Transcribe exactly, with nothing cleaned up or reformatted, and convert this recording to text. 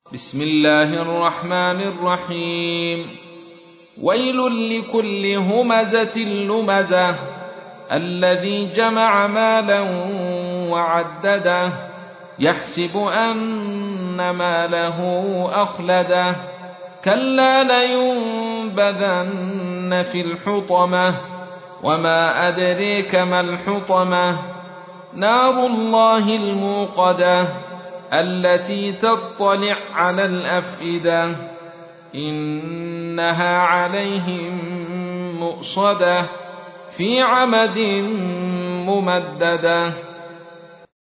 بسم الله الرحمن الرحيم ويل لكل همزة لمزة الذي جمع مالا وعدده يحسب أن ماله أخلده كلا لينبذن في الحطمة وما أدريك ما الحطمة نار الله الموقدة التي تطلع على الأفئدة إنها عليهم مؤصدة في عمد ممددة.